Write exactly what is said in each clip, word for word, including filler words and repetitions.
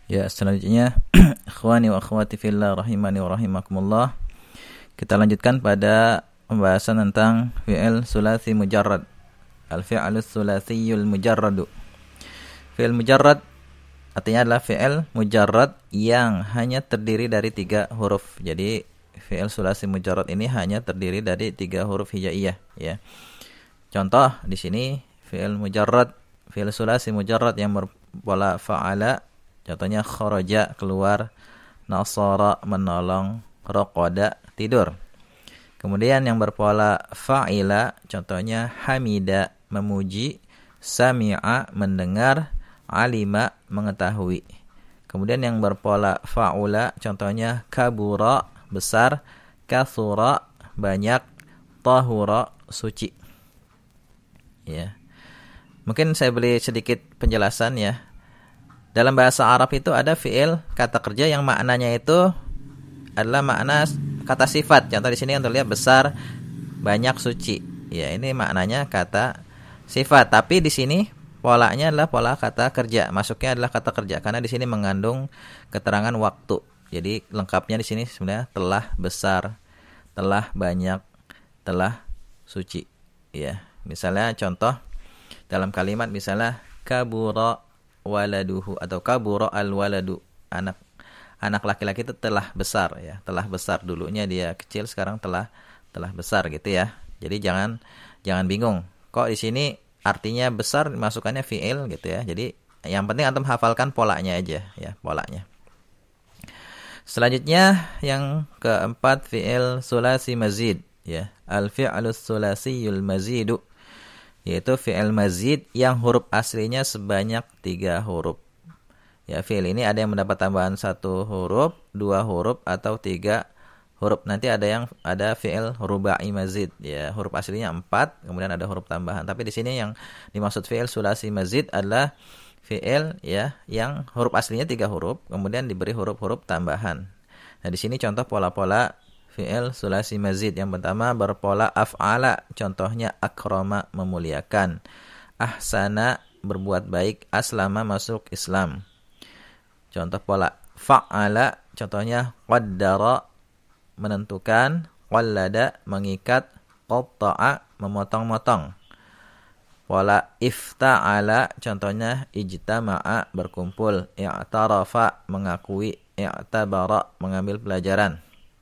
Ya, selanjutnya ikhwani wa akhwati fillah rahimani wa rahimakumullah. Kita lanjutkan pada pembahasan tentang fi'il sulasi mujarrad. Al-fi'lu sulasiyul mujarradu. Fi'il mujarrad artinya adalah fi'il mujarrad yang hanya terdiri dari tiga huruf. Jadi fi'il sulasi mujarrad ini hanya terdiri dari tiga huruf hijaiyah, ya. Contoh di sini fi'il mujarrad, fi'il sulasi mujarrad yang berpola fa'ala. Contohnya kharaja, keluar, nasara, menolong, raqada, tidur. Kemudian yang berpola fa'ila, contohnya hamida, memuji, sami'a, mendengar, alima, mengetahui. Kemudian yang berpola fa'ula, contohnya kabura, besar, kathura, banyak, tahura, suci. Ya. Mungkin saya beri sedikit penjelasan ya. Dalam bahasa Arab itu ada fi'il kata kerja yang maknanya itu adalah makna kata sifat. Contoh di sini yang terlihat besar, banyak, suci. Ya, ini maknanya kata sifat. Tapi di sini polanya adalah pola kata kerja. Masuknya adalah kata kerja karena di sini mengandung keterangan waktu. Jadi lengkapnya di sini sebenarnya telah besar, telah banyak, telah suci. Ya, misalnya contoh dalam kalimat misalnya kabura waladuhu atau kabura al-waladu, anak anak laki-laki itu telah besar ya, telah besar. Dulunya dia kecil, sekarang telah telah besar gitu ya. Jadi jangan jangan bingung. Kok di sini artinya besar masukannya fi'il gitu ya. Jadi yang penting antum hafalkan polanya aja ya, polanya. Selanjutnya yang keempat fi'il sulasi mazid ya. Al-fi'lu sulasiyul mazidu, yaitu fi'il mazid yang huruf aslinya sebanyak tiga huruf. Ya, fi'il ini ada yang mendapat tambahan satu huruf, dua huruf, atau tiga huruf. Nanti ada yang ada fi'il rubai mazid. Ya, huruf aslinya empat, kemudian ada huruf tambahan. Tapi di sini yang dimaksud fi'il sulasi mazid adalah fi'il ya yang huruf aslinya tiga huruf, kemudian diberi huruf-huruf tambahan. Nah, di sini contoh pola-pola fi'il sulasi mazid. Yang pertama berpola af'ala, contohnya akrama, memuliakan, ahsana, berbuat baik, aslama, masuk Islam. Contoh pola fa'ala, contohnya qaddara, menentukan, qallada, mengikat, qatta'a, memotong-motong. Pola ifta'ala, contohnya ijtama'a, berkumpul, i'tarafa, mengakui, i'tabara, mengambil pelajaran.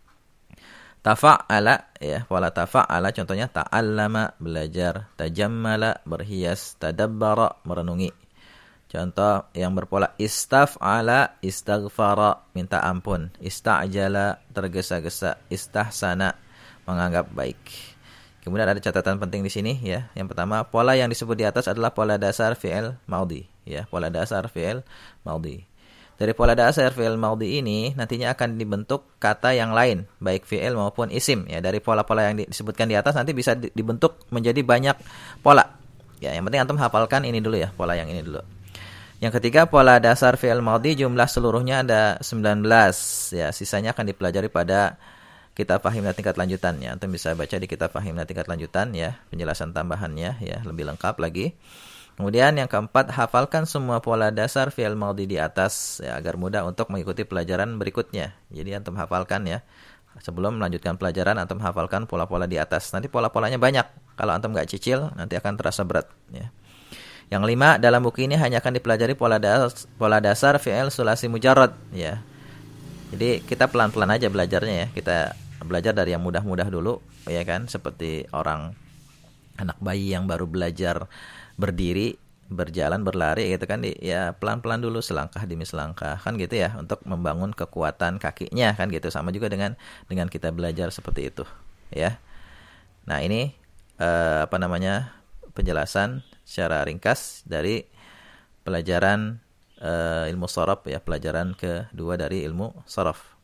Tafa'ala ya, pola tafa'ala contohnya ta'allama, belajar, tajammala, berhias, tadabbara, merenungi. Contoh yang berpola istaf'ala, istaghfara, minta ampun, ista'jala, tergesa-gesa, istahsana, menganggap baik. Kemudian ada catatan penting di sini ya. Yang pertama, pola yang disebut di atas adalah pola dasar fi'il maudhi ya, pola dasar fi'il maudhi. Dari pola dasar fi'il maudhi ini nantinya akan dibentuk kata yang lain, baik fi'il maupun isim ya. Dari pola-pola yang disebutkan di atas nanti bisa dibentuk menjadi banyak pola. Ya, yang penting antum hafalkan ini dulu ya, pola yang ini dulu. Yang ketiga, pola dasar fi'il maudhi jumlah seluruhnya ada sembilan belas ya. Sisanya akan dipelajari pada kitab Fahimna tingkat lanjutan ya. Antum bisa baca di kitab Fahimna tingkat lanjutan ya, penjelasan tambahannya ya, lebih lengkap lagi. Kemudian yang keempat, hafalkan semua pola dasar fi'il maudhi di atas ya, agar mudah untuk mengikuti pelajaran berikutnya. Jadi antum hafalkan ya. Sebelum melanjutkan pelajaran, antum hafalkan pola-pola di atas. Nanti pola-polanya banyak. Kalau antum nggak cicil, nanti akan terasa berat ya. Yang lima, dalam buku ini hanya akan dipelajari pola dasar, pola dasar fi'il sulasi mujarrad ya. Jadi kita pelan-pelan aja belajarnya ya. Kita belajar dari yang mudah-mudah dulu ya kan, seperti orang anak bayi yang baru belajar berdiri, berjalan, berlari gitu kan, di, ya pelan-pelan dulu, selangkah demi selangkah kan gitu ya, untuk membangun kekuatan kakinya kan gitu. Sama juga dengan dengan kita belajar seperti itu ya. Nah, ini eh, apa namanya penjelasan secara ringkas dari pelajaran eh, ilmu sharaf ya, pelajaran kedua dari ilmu sharaf.